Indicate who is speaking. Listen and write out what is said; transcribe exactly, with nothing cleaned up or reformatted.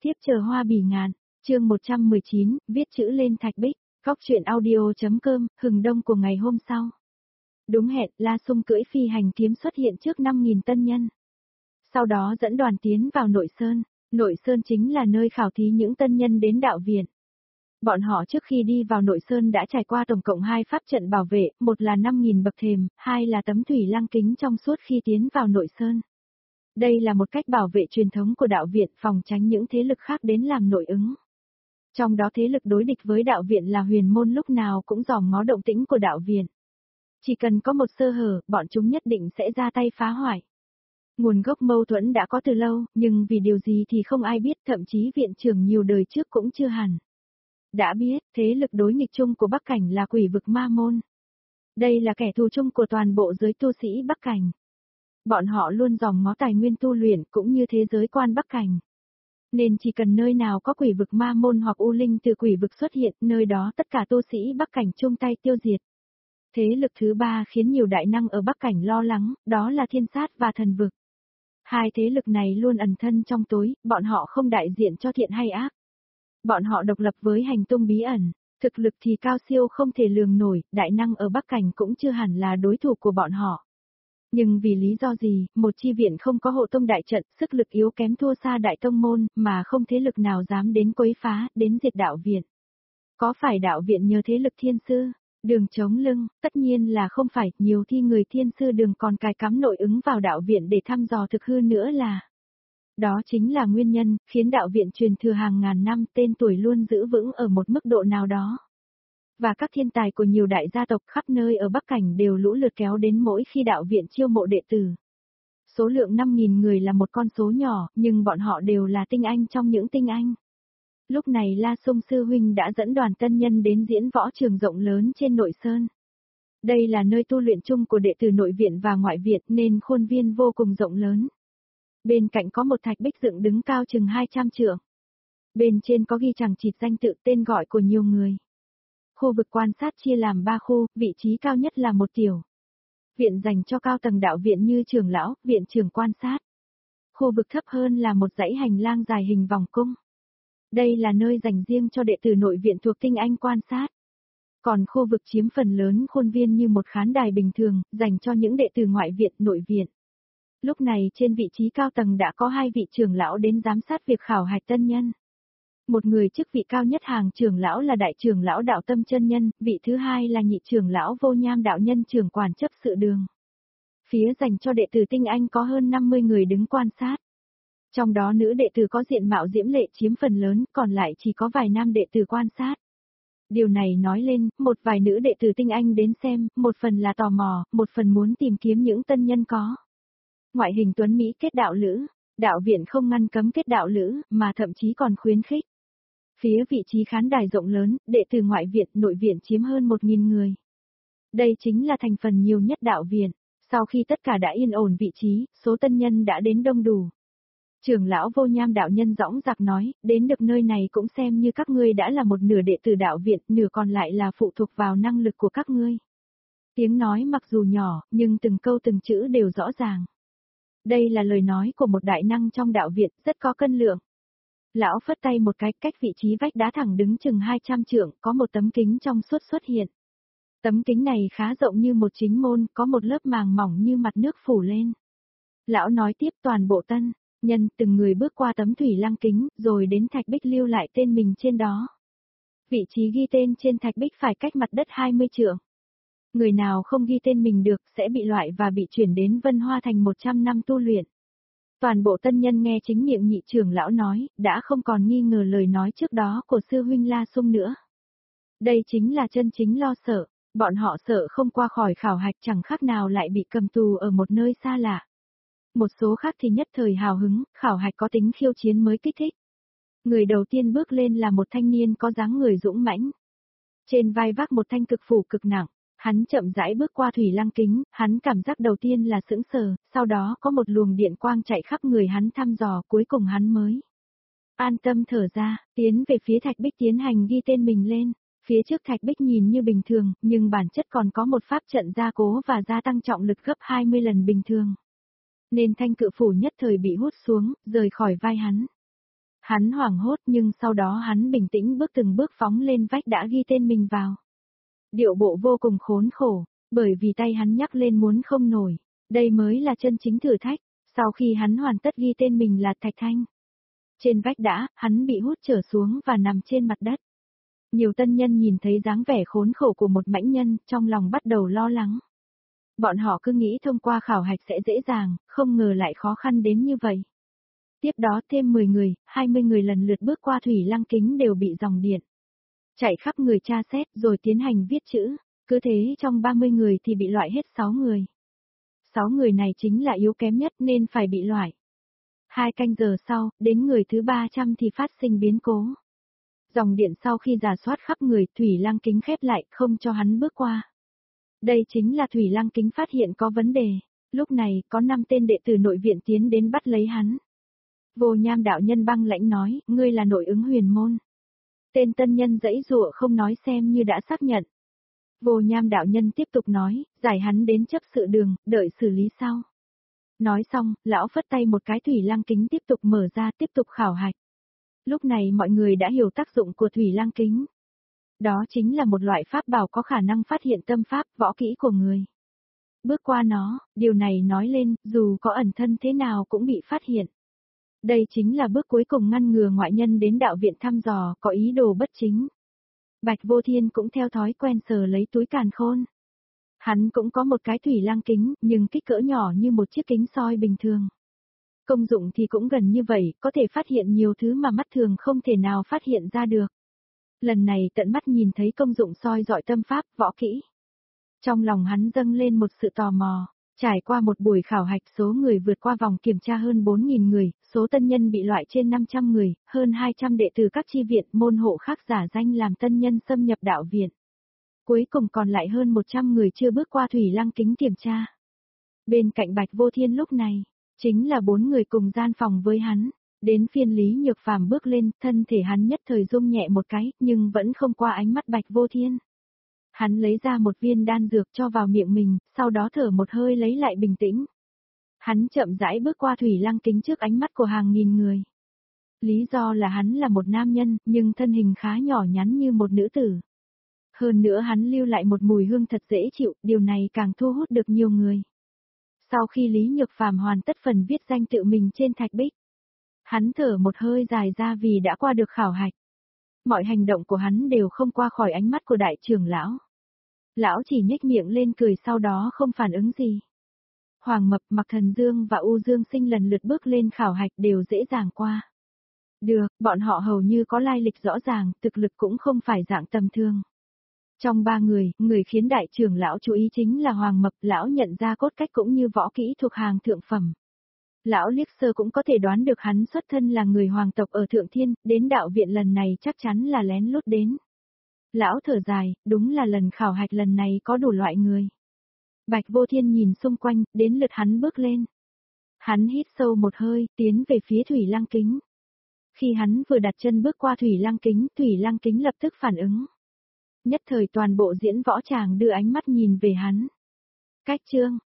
Speaker 1: Thiếp chờ hoa bỉ ngạn, chương một trăm mười chín, viết chữ lên thạch bích, góc truyện audio.com, hừng đông của ngày hôm sau. Đúng hẹn, La Sung cưỡi phi hành kiếm xuất hiện trước năm nghìn tân nhân. Sau đó dẫn đoàn tiến vào nội sơn, nội sơn chính là nơi khảo thí những tân nhân đến đạo viện. Bọn họ trước khi đi vào nội sơn đã trải qua tổng cộng hai pháp trận bảo vệ, một là năm nghìn bậc thềm, hai là tấm thủy lăng kính trong suốt khi tiến vào nội sơn. Đây là một cách bảo vệ truyền thống của đạo viện, phòng tránh những thế lực khác đến làm nội ứng. Trong đó thế lực đối địch với đạo viện là huyền môn lúc nào cũng dòm ngó động tĩnh của đạo viện. Chỉ cần có một sơ hở, bọn chúng nhất định sẽ ra tay phá hoại. Nguồn gốc mâu thuẫn đã có từ lâu, nhưng vì điều gì thì không ai biết, thậm chí viện trưởng nhiều đời trước cũng chưa hẳn. Đã biết, thế lực đối nghịch chung của Bắc Cảnh là quỷ vực ma môn. Đây là kẻ thù chung của toàn bộ giới tu sĩ Bắc Cảnh. Bọn họ luôn dòm ngó tài nguyên tu luyện cũng như thế giới quan Bắc Cảnh. Nên chỉ cần nơi nào có quỷ vực ma môn hoặc u linh từ quỷ vực xuất hiện, nơi đó tất cả tu sĩ Bắc Cảnh chung tay tiêu diệt. Thế lực thứ ba khiến nhiều đại năng ở Bắc Cảnh lo lắng, đó là thiên sát và thần vực. Hai thế lực này luôn ẩn thân trong tối, bọn họ không đại diện cho thiện hay ác. Bọn họ độc lập với hành tung bí ẩn, thực lực thì cao siêu không thể lường nổi, đại năng ở Bắc Cảnh cũng chưa hẳn là đối thủ của bọn họ. Nhưng vì lý do gì, một chi viện không có hộ tông đại trận, sức lực yếu kém thua xa đại tông môn, mà không thế lực nào dám đến quấy phá, đến diệt đạo viện. Có phải đạo viện nhờ thế lực thiên sư, đường chống lưng? Tất nhiên là không phải, nhiều thi người thiên sư đường còn cài cắm nội ứng vào đạo viện để thăm dò thực hư nữa là. Đó chính là nguyên nhân, khiến đạo viện truyền thừa hàng ngàn năm, tên tuổi luôn giữ vững ở một mức độ nào đó. Và các thiên tài của nhiều đại gia tộc khắp nơi ở Bắc Cảnh đều lũ lượt kéo đến mỗi khi đạo viện chiêu mộ đệ tử. Số lượng năm nghìn người là một con số nhỏ, nhưng bọn họ đều là tinh anh trong những tinh anh. Lúc này La Sung Sư Huynh đã dẫn đoàn tân nhân đến diễn võ trường rộng lớn trên nội sơn. Đây là nơi tu luyện chung của đệ tử nội viện và ngoại viện nên khuôn viên vô cùng rộng lớn. Bên cạnh có một thạch bích dựng đứng cao chừng hai trăm trượng. Bên trên có ghi chằng chịt danh tự tên gọi của nhiều người. Khu vực quan sát chia làm ba khu, vị trí cao nhất là một tiểu viện dành cho cao tầng đạo viện như trưởng lão, viện trưởng quan sát. Khu vực thấp hơn là một dãy hành lang dài hình vòng cung. Đây là nơi dành riêng cho đệ tử nội viện thuộc tinh anh quan sát. Còn khu vực chiếm phần lớn khuôn viên như một khán đài bình thường, dành cho những đệ tử ngoại viện, nội viện. Lúc này trên vị trí cao tầng đã có hai vị trưởng lão đến giám sát việc khảo hạch tân nhân. Một người chức vị cao nhất hàng trưởng lão là đại trưởng lão đạo tâm chân nhân, vị thứ hai là nhị trưởng lão vô nham đạo nhân trưởng quản chấp sự đường. Phía dành cho đệ tử tinh anh có hơn năm mươi người đứng quan sát. Trong đó nữ đệ tử có diện mạo diễm lệ chiếm phần lớn, còn lại chỉ có vài nam đệ tử quan sát. Điều này nói lên, một vài nữ đệ tử tinh anh đến xem, một phần là tò mò, một phần muốn tìm kiếm những tân nhân có ngoại hình tuấn Mỹ kết đạo lữ. Đạo viện không ngăn cấm kết đạo lữ, mà thậm chí còn khuyến khích. Phía vị trí khán đài rộng lớn, đệ tử ngoại viện, nội viện chiếm hơn một nghìn người. Đây chính là thành phần nhiều nhất đạo viện. Sau khi tất cả đã yên ổn vị trí, số tân nhân đã đến đông đủ. Trưởng lão vô nham đạo nhân dõng dạc nói, đến được nơi này cũng xem như các ngươi đã là một nửa đệ tử đạo viện, nửa còn lại là phụ thuộc vào năng lực của các ngươi. Tiếng nói mặc dù nhỏ, nhưng từng câu từng chữ đều rõ ràng. Đây là lời nói của một đại năng trong đạo viện, rất có cân lượng. Lão phất tay một cái, cách vị trí vách đá thẳng đứng chừng hai trăm trượng, có một tấm kính trong suốt xuất hiện. Tấm kính này khá rộng như một chính môn, có một lớp màng mỏng như mặt nước phủ lên. Lão nói tiếp, toàn bộ tân nhân, từng người bước qua tấm thủy lăng kính, rồi đến thạch bích lưu lại tên mình trên đó. Vị trí ghi tên trên thạch bích phải cách mặt đất hai mươi trượng. Người nào không ghi tên mình được sẽ bị loại và bị chuyển đến Vân Hoa Thành một trăm năm tu luyện. Toàn bộ tân nhân nghe chính miệng nhị trưởng lão nói, đã không còn nghi ngờ lời nói trước đó của sư huynh La Sung nữa. Đây chính là chân chính lo sợ, bọn họ sợ không qua khỏi khảo hạch chẳng khác nào lại bị cầm tù ở một nơi xa lạ. Một số khác thì nhất thời hào hứng, khảo hạch có tính khiêu chiến mới kích thích. Người đầu tiên bước lên là một thanh niên có dáng người dũng mãnh. Trên vai vác một thanh cực phủ cực nặng. Hắn chậm rãi bước qua thủy lăng kính, hắn cảm giác đầu tiên là sững sờ, sau đó có một luồng điện quang chạy khắp người hắn thăm dò, cuối cùng hắn mới an tâm thở ra, tiến về phía thạch bích tiến hành ghi tên mình lên. Phía trước thạch bích nhìn như bình thường, nhưng bản chất còn có một pháp trận gia cố và gia tăng trọng lực gấp hai mươi lần bình thường. Nên thanh cự phủ nhất thời bị hút xuống, rời khỏi vai hắn. Hắn hoảng hốt nhưng sau đó hắn bình tĩnh bước từng bước phóng lên vách đã ghi tên mình vào. Điệu bộ vô cùng khốn khổ, bởi vì tay hắn nhắc lên muốn không nổi. Đây mới là chân chính thử thách, sau khi hắn hoàn tất ghi tên mình là Thạch Thanh. Trên vách đã, hắn bị hút trở xuống và nằm trên mặt đất. Nhiều tân nhân nhìn thấy dáng vẻ khốn khổ của một mãnh nhân, trong lòng bắt đầu lo lắng. Bọn họ cứ nghĩ thông qua khảo hạch sẽ dễ dàng, không ngờ lại khó khăn đến như vậy. Tiếp đó thêm mười người, hai mươi người lần lượt bước qua thủy lăng kính đều bị dòng điện chạy khắp người tra xét rồi tiến hành viết chữ. Cứ thế trong ba mươi người thì bị loại hết sáu người. sáu người này chính là yếu kém nhất nên phải bị loại. Hai canh giờ sau, đến người thứ ba trăm thì phát sinh biến cố. Dòng điện sau khi rà soát khắp người, thủy lăng kính khép lại, không cho hắn bước qua. Đây chính là thủy lăng kính phát hiện có vấn đề. Lúc này, có năm tên đệ tử nội viện tiến đến bắt lấy hắn. Vô Nham đạo nhân băng lãnh nói, ngươi là nội ứng huyền môn. Tên tân nhân giãy giụa không nói xem như đã xác nhận. Vô Nham đạo nhân tiếp tục nói, giải hắn đến chấp sự đường, đợi xử lý sau. Nói xong, lão phất tay một cái thủy lăng kính tiếp tục mở ra tiếp tục khảo hạch. Lúc này mọi người đã hiểu tác dụng của thủy lăng kính. Đó chính là một loại pháp bảo có khả năng phát hiện tâm pháp, võ kỹ của người. Bước qua nó, điều này nói lên, dù có ẩn thân thế nào cũng bị phát hiện. Đây chính là bước cuối cùng ngăn ngừa ngoại nhân đến đạo viện thăm dò, có ý đồ bất chính. Bạch Vô Thiên cũng theo thói quen sờ lấy túi càn khôn. Hắn cũng có một cái thủy lăng kính, nhưng kích cỡ nhỏ như một chiếc kính soi bình thường. Công dụng thì cũng gần như vậy, có thể phát hiện nhiều thứ mà mắt thường không thể nào phát hiện ra được. Lần này tận mắt nhìn thấy công dụng soi dọi tâm pháp, võ kỹ. Trong lòng hắn dâng lên một sự tò mò. Trải qua một buổi khảo hạch, số người vượt qua vòng kiểm tra hơn bốn nghìn người, số tân nhân bị loại trên năm trăm người, hơn hai trăm đệ tử các chi viện môn hộ khác giả danh làm tân nhân xâm nhập đạo viện. Cuối cùng còn lại hơn một trăm người chưa bước qua thủy lăng kính kiểm tra. Bên cạnh Bạch Vô Thiên lúc này, chính là bốn người cùng gian phòng với hắn. Đến phiên Lý Nhược Phàm bước lên, thân thể hắn nhất thời rung nhẹ một cái, nhưng vẫn không qua ánh mắt Bạch Vô Thiên. Hắn lấy ra một viên đan dược cho vào miệng mình, sau đó thở một hơi lấy lại bình tĩnh. Hắn chậm rãi bước qua thủy lăng kính trước ánh mắt của hàng nghìn người. Lý do là hắn là một nam nhân, nhưng thân hình khá nhỏ nhắn như một nữ tử. Hơn nữa hắn lưu lại một mùi hương thật dễ chịu, điều này càng thu hút được nhiều người. Sau khi Lý Nhược Phàm hoàn tất phần viết danh tự mình trên thạch bích, hắn thở một hơi dài ra vì đã qua được khảo hạch. Mọi hành động của hắn đều không qua khỏi ánh mắt của đại trưởng lão. Lão chỉ nhếch miệng lên cười sau đó không phản ứng gì. Hoàng Mập, Mạc Thần Dương và U Dương Sinh lần lượt bước lên khảo hạch đều dễ dàng qua. Được, bọn họ hầu như có lai lịch rõ ràng, thực lực cũng không phải dạng tầm thường. Trong ba người, người khiến đại trưởng lão chú ý chính là Hoàng Mập, lão nhận ra cốt cách cũng như võ kỹ thuộc hàng thượng phẩm. Lão liếc sơ cũng có thể đoán được hắn xuất thân là người hoàng tộc ở Thượng Thiên, đến đạo viện lần này chắc chắn là lén lút đến. Lão thở dài, đúng là lần khảo hạch lần này có đủ loại người. Bạch Vô Thiên nhìn xung quanh, đến lượt hắn bước lên. Hắn hít sâu một hơi, tiến về phía thủy lăng kính. Khi hắn vừa đặt chân bước qua thủy lăng kính, thủy lăng kính lập tức phản ứng. Nhất thời toàn bộ diễn võ tràng đưa ánh mắt nhìn về hắn. Cách chương,